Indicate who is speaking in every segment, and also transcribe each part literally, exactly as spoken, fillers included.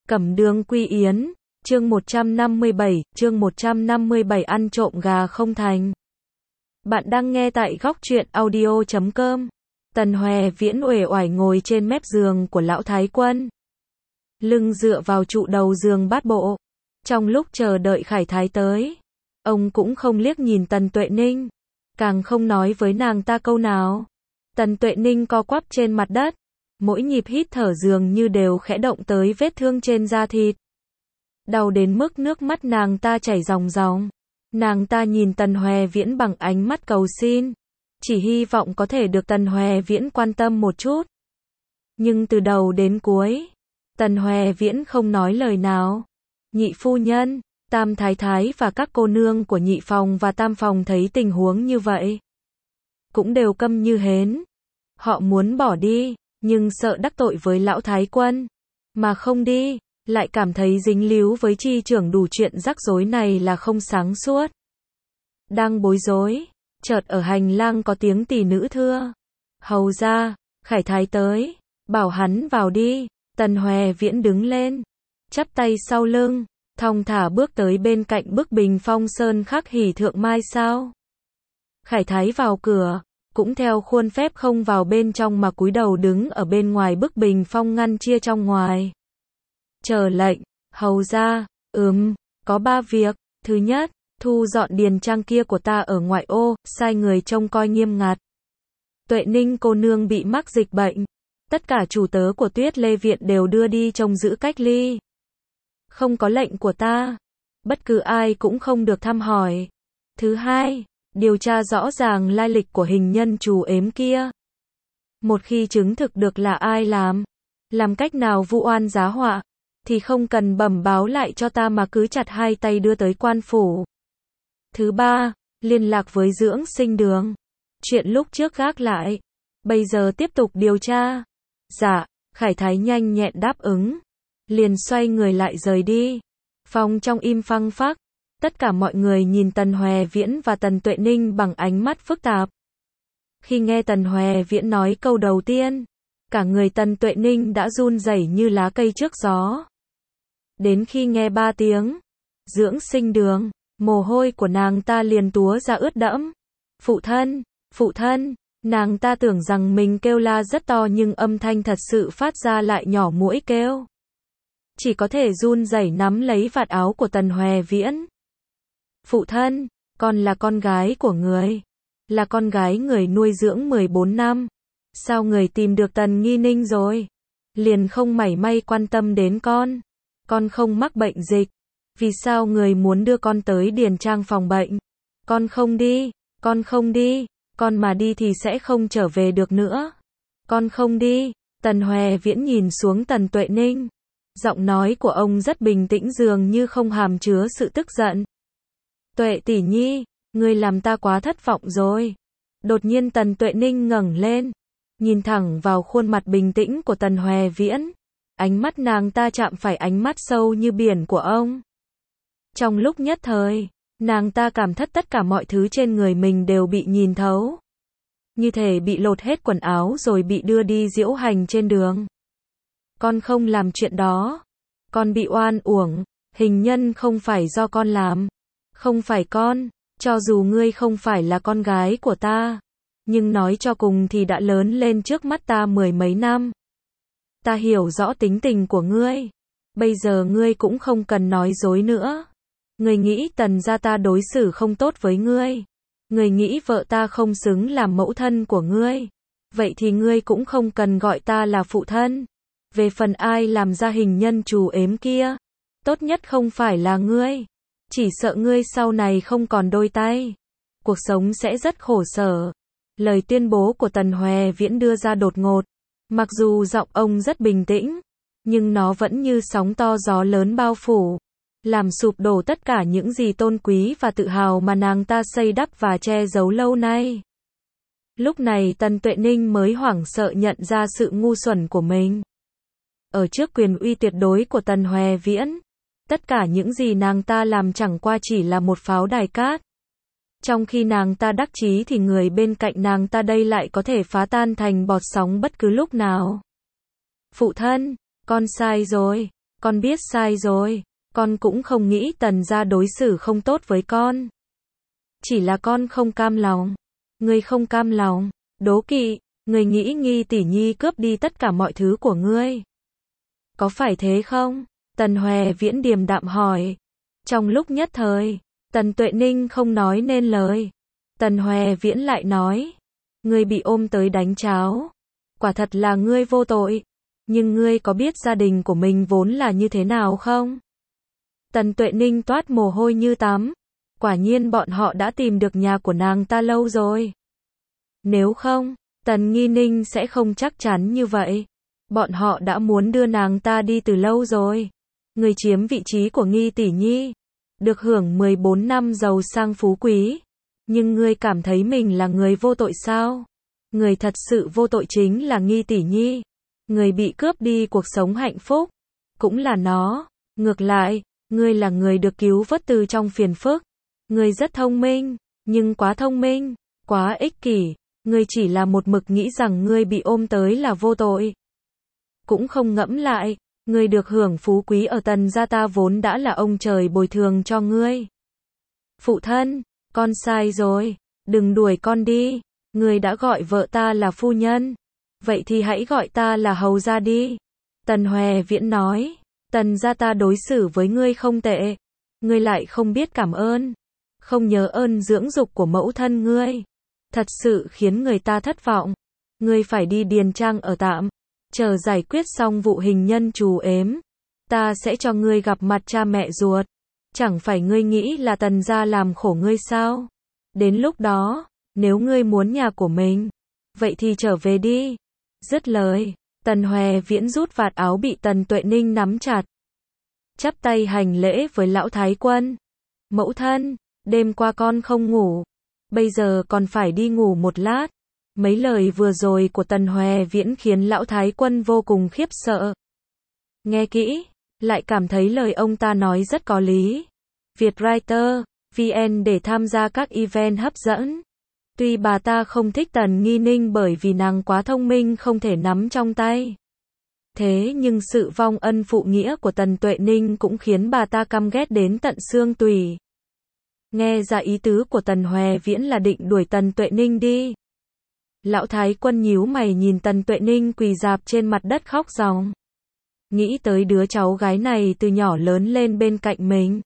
Speaker 1: Cẩm Đường Quy Yến, chương một trăm năm mươi bảy, chương một trăm năm mươi bảy ăn trộm gà không thành. Bạn đang nghe tại góc truyện audio chấm com. Tần Hoè Viễn uể oải ngồi trên mép giường của lão thái quân. Lưng dựa vào trụ đầu giường bát bộ. Trong lúc chờ đợi Khải Thái tới, ông cũng không liếc nhìn Tần Tuệ Ninh, càng không nói với nàng ta câu nào. Tần Tuệ Ninh co quắp trên mặt đất, mỗi nhịp hít thở dường như đều khẽ động tới vết thương trên da thịt. Đau đến mức nước mắt nàng ta chảy ròng ròng. Nàng ta nhìn Tần Hoè Viễn bằng ánh mắt cầu xin, chỉ hy vọng có thể được Tần Hoè Viễn quan tâm một chút. Nhưng từ đầu đến cuối, Tần Hoè Viễn không nói lời nào. Nhị phu nhân, Tam thái thái và các cô nương của nhị phòng và tam phòng thấy tình huống như vậy, cũng đều câm như hến. Họ muốn bỏ đi, nhưng sợ đắc tội với lão thái quân, mà không đi, lại cảm thấy dính líu với chi trưởng đủ chuyện rắc rối này là không sáng suốt. Đang bối rối, chợt ở hành lang có tiếng tỷ nữ thưa: "Hầu ra, Khải Thái tới, bảo hắn vào đi." Tần Hoè Viễn đứng lên, chắp tay sau lưng, thong thả bước tới bên cạnh bức bình phong sơn khắc hỉ thượng mai sao. Khải Thái vào cửa, cũng theo khuôn phép không vào bên trong mà cúi đầu đứng ở bên ngoài bức bình phong ngăn chia trong ngoài. Chờ lệnh, hầu ra. Ừm, có ba việc. Thứ nhất, thu dọn điền trang kia của ta ở ngoại ô, sai người trông coi nghiêm ngặt. Tuệ Ninh cô nương bị mắc dịch bệnh, tất cả chủ tớ của Tuyết Lê Viện đều đưa đi trông giữ cách ly. Không có lệnh của ta, bất cứ ai cũng không được thăm hỏi. Thứ hai, điều tra rõ ràng lai lịch của hình nhân trù ếm kia. Một khi chứng thực được là ai làm, làm cách nào vu oan giá họa, thì không cần bẩm báo lại cho ta mà cứ chặt hai tay đưa tới quan phủ. Thứ ba, liên lạc với Dưỡng Sinh Đường. Chuyện lúc trước gác lại, bây giờ tiếp tục điều tra. Dạ, Khải Thái nhanh nhẹn đáp ứng, liền xoay người lại rời đi. Phòng trong im phăng phắc, tất cả mọi người nhìn Tần Hoè Viễn và Tần Tuệ Ninh bằng ánh mắt phức tạp. Khi nghe Tần Hoè Viễn nói câu đầu tiên, cả người Tần Tuệ Ninh đã run rẩy như lá cây trước gió. Đến khi nghe ba tiếng Dưỡng Sinh Đường, mồ hôi của nàng ta liền túa ra ướt đẫm. Phụ thân, phụ thân, nàng ta tưởng rằng mình kêu la rất to nhưng âm thanh thật sự phát ra lại nhỏ mũi kêu. Chỉ có thể run rẩy nắm lấy vạt áo của Tần Hoè Viễn. Phụ thân, con là con gái của người, là con gái người nuôi dưỡng mười bốn năm. Sao người tìm được Tần Nghi Ninh rồi, liền không mảy may quan tâm đến con. Con không mắc bệnh dịch, vì sao người muốn đưa con tới điền trang phòng bệnh? Con không đi, con không đi, con mà đi thì sẽ không trở về được nữa. Con không đi. Tần Hoè Viễn nhìn xuống Tần Tuệ Ninh, giọng nói của ông rất bình tĩnh dường như không hàm chứa sự tức giận. Tuệ tỷ nhi, ngươi làm ta quá thất vọng rồi. Đột nhiên Tần Tuệ Ninh ngẩng lên, nhìn thẳng vào khuôn mặt bình tĩnh của Tần Hoè Viễn. Ánh mắt nàng ta chạm phải ánh mắt sâu như biển của ông. Trong lúc nhất thời, nàng ta cảm thất tất cả mọi thứ trên người mình đều bị nhìn thấu. Như thể bị lột hết quần áo rồi bị đưa đi diễu hành trên đường. Con không làm chuyện đó. Con bị oan uổng. Hình nhân không phải do con làm. Không phải con. Cho dù ngươi không phải là con gái của ta, nhưng nói cho cùng thì đã lớn lên trước mắt ta mười mấy năm. Ta hiểu rõ tính tình của ngươi. Bây giờ ngươi cũng không cần nói dối nữa. Ngươi nghĩ Tần gia ta đối xử không tốt với ngươi. Ngươi nghĩ vợ ta không xứng làm mẫu thân của ngươi. Vậy thì ngươi cũng không cần gọi ta là phụ thân. Về phần ai làm ra hình nhân trù ếm kia, tốt nhất không phải là ngươi. Chỉ sợ ngươi sau này không còn đôi tay, cuộc sống sẽ rất khổ sở. Lời tuyên bố của Tần Hoè Viễn đưa ra đột ngột. Mặc dù giọng ông rất bình tĩnh, nhưng nó vẫn như sóng to gió lớn bao phủ, làm sụp đổ tất cả những gì tôn quý và tự hào mà nàng ta xây đắp và che giấu lâu nay. Lúc này Tần Tuệ Ninh mới hoảng sợ nhận ra sự ngu xuẩn của mình. Ở trước quyền uy tuyệt đối của Tần Hoè Viễn, tất cả những gì nàng ta làm chẳng qua chỉ là một pháo đài cát. Trong khi nàng ta đắc chí thì người bên cạnh nàng ta đây lại có thể phá tan thành bọt sóng bất cứ lúc nào. Phụ thân, con sai rồi. con biết sai rồi, con cũng không nghĩ Tần gia đối xử không tốt với con. Chỉ là con không cam lòng. Ngươi không cam lòng, đố kỵ, ngươi nghĩ Nghi tỷ nhi cướp đi tất cả mọi thứ của ngươi. Có phải thế không? Tần Hoè Viễn điềm đạm hỏi. Trong lúc nhất thời, Tần Tuệ Ninh không nói nên lời. Tần Hoè Viễn lại nói, ngươi bị ôm tới đánh cháo. Quả thật là ngươi vô tội. Nhưng ngươi có biết gia đình của mình vốn là như thế nào không? Tần Tuệ Ninh toát mồ hôi như tắm. Quả nhiên bọn họ đã tìm được nhà của nàng ta lâu rồi. Nếu không, Tần Nghi Ninh sẽ không chắc chắn như vậy. Bọn họ đã muốn đưa nàng ta đi từ lâu rồi. Người chiếm vị trí của Nghi tỷ nhi, được hưởng mười bốn năm giàu sang phú quý. Nhưng ngươi cảm thấy mình là người vô tội sao? Người thật sự vô tội chính là Nghi tỷ nhi. Người bị cướp đi cuộc sống hạnh phúc, cũng là nó. Ngược lại, ngươi là người được cứu vớt từ trong phiền phức. Ngươi rất thông minh, nhưng quá thông minh, quá ích kỷ. Ngươi chỉ là một mực nghĩ rằng ngươi bị ôm tới là vô tội. Cũng không ngẫm lại, ngươi được hưởng phú quý ở Tần gia ta vốn đã là ông trời bồi thường cho ngươi. Phụ thân, con sai rồi, đừng đuổi con đi. Ngươi đã gọi vợ ta là phu nhân, vậy thì hãy gọi ta là hầu gia đi. Tần Hoè Viễn nói, Tần gia ta đối xử với ngươi không tệ, ngươi lại không biết cảm ơn, không nhớ ơn dưỡng dục của mẫu thân ngươi. Thật sự khiến người ta thất vọng. Ngươi phải đi điền trang ở tạm, chờ giải quyết xong vụ hình nhân trù ếm, ta sẽ cho ngươi gặp mặt cha mẹ ruột. Chẳng phải ngươi nghĩ là Tần gia làm khổ ngươi sao? Đến lúc đó, nếu ngươi muốn nhà của mình, vậy thì trở về đi. Dứt lời, Tần Hoè Viễn rút vạt áo bị Tần Tuệ Ninh nắm chặt. Chắp tay hành lễ với lão thái quân. Mẫu thân, đêm qua con không ngủ, bây giờ còn phải đi ngủ một lát. Mấy lời vừa rồi của Tần Hoè Viễn khiến lão thái quân vô cùng khiếp sợ. Nghe kỹ, lại cảm thấy lời ông ta nói rất có lý. Vietwriter, vê en để tham gia các event hấp dẫn. Tuy bà ta không thích Tần Nghi Ninh bởi vì nàng quá thông minh không thể nắm trong tay. Thế nhưng sự vong ân phụ nghĩa của Tần Tuệ Ninh cũng khiến bà ta căm ghét đến tận xương tủy. Nghe ra ý tứ của Tần Hoè Viễn là định đuổi Tần Tuệ Ninh đi. Lão thái quân nhíu mày nhìn Tần Tuệ Ninh quỳ rạp trên mặt đất khóc ròng. Nghĩ tới đứa cháu gái này từ nhỏ lớn lên bên cạnh mình.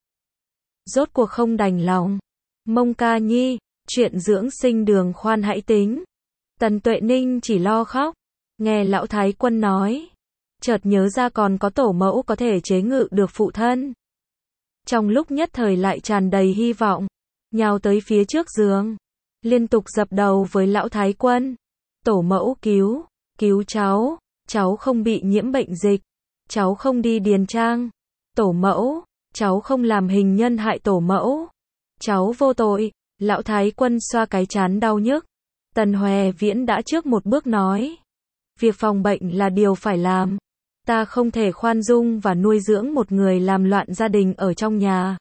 Speaker 1: Rốt cuộc không đành lòng. Mông ca nhi, chuyện dưỡng sinh đường khoan hãy tính. Tần Tuệ Ninh chỉ lo khóc. Nghe lão thái quân nói, chợt nhớ ra còn có tổ mẫu có thể chế ngự được phụ thân. Trong lúc nhất thời lại tràn đầy hy vọng, nhào tới phía trước giường, liên tục dập đầu với lão thái quân. Tổ mẫu cứu, cứu cháu, cháu không bị nhiễm bệnh dịch, cháu không đi điền trang. Tổ mẫu, cháu không làm hình nhân hại tổ mẫu, cháu vô tội. Lão thái quân xoa cái trán đau nhức. Tần Hoè Viễn đã trước một bước nói, việc phòng bệnh là điều phải làm. Ta không thể khoan dung và nuôi dưỡng một người làm loạn gia đình ở trong nhà.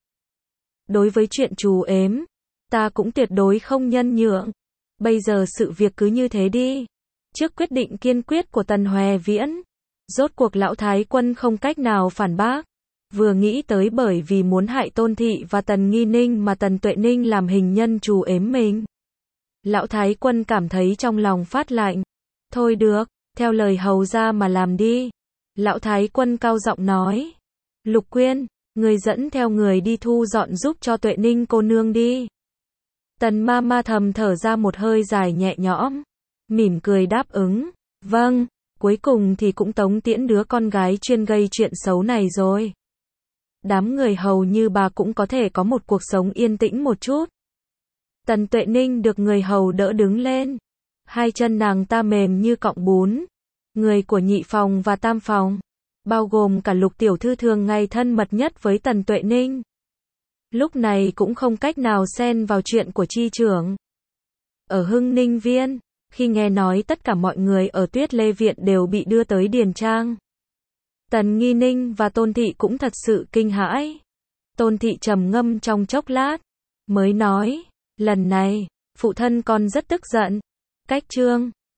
Speaker 1: Đối với chuyện trù ếm, ta cũng tuyệt đối không nhân nhượng. Bây giờ sự việc cứ như thế đi. Trước quyết định kiên quyết của Tần Hoè Viễn, rốt cuộc lão thái quân không cách nào phản bác. Vừa nghĩ tới bởi vì muốn hại Tôn Thị và Tần Nghi Ninh mà Tần Tuệ Ninh làm hình nhân trù ếm mình. Lão thái quân cảm thấy trong lòng phát lạnh. Thôi được, theo lời hầu ra mà làm đi. Lão thái quân cao giọng nói. Lục Quyên, người dẫn theo người đi thu dọn giúp cho Tuệ Ninh cô nương đi. Tần ma ma thầm thở ra một hơi dài nhẹ nhõm, mỉm cười đáp ứng. Vâng, cuối cùng thì cũng tống tiễn đứa con gái chuyên gây chuyện xấu này rồi. Đám người hầu như bà cũng có thể có một cuộc sống yên tĩnh một chút. Tần Tuệ Ninh được người hầu đỡ đứng lên. Hai chân nàng ta mềm như cọng bún. Người của nhị phòng và tam phòng, bao gồm cả Lục tiểu thư thường ngày thân mật nhất với Tần Tuệ Ninh, lúc này cũng không cách nào xen vào chuyện của chi trưởng. Ở Hưng Ninh Viên, khi nghe nói tất cả mọi người ở Tuyết Lê Viện đều bị đưa tới điền trang, Tần Nghi Ninh và Tôn Thị cũng thật sự kinh hãi. Tôn Thị trầm ngâm trong chốc lát, mới nói, lần này, phụ thân con rất tức giận. Cách chương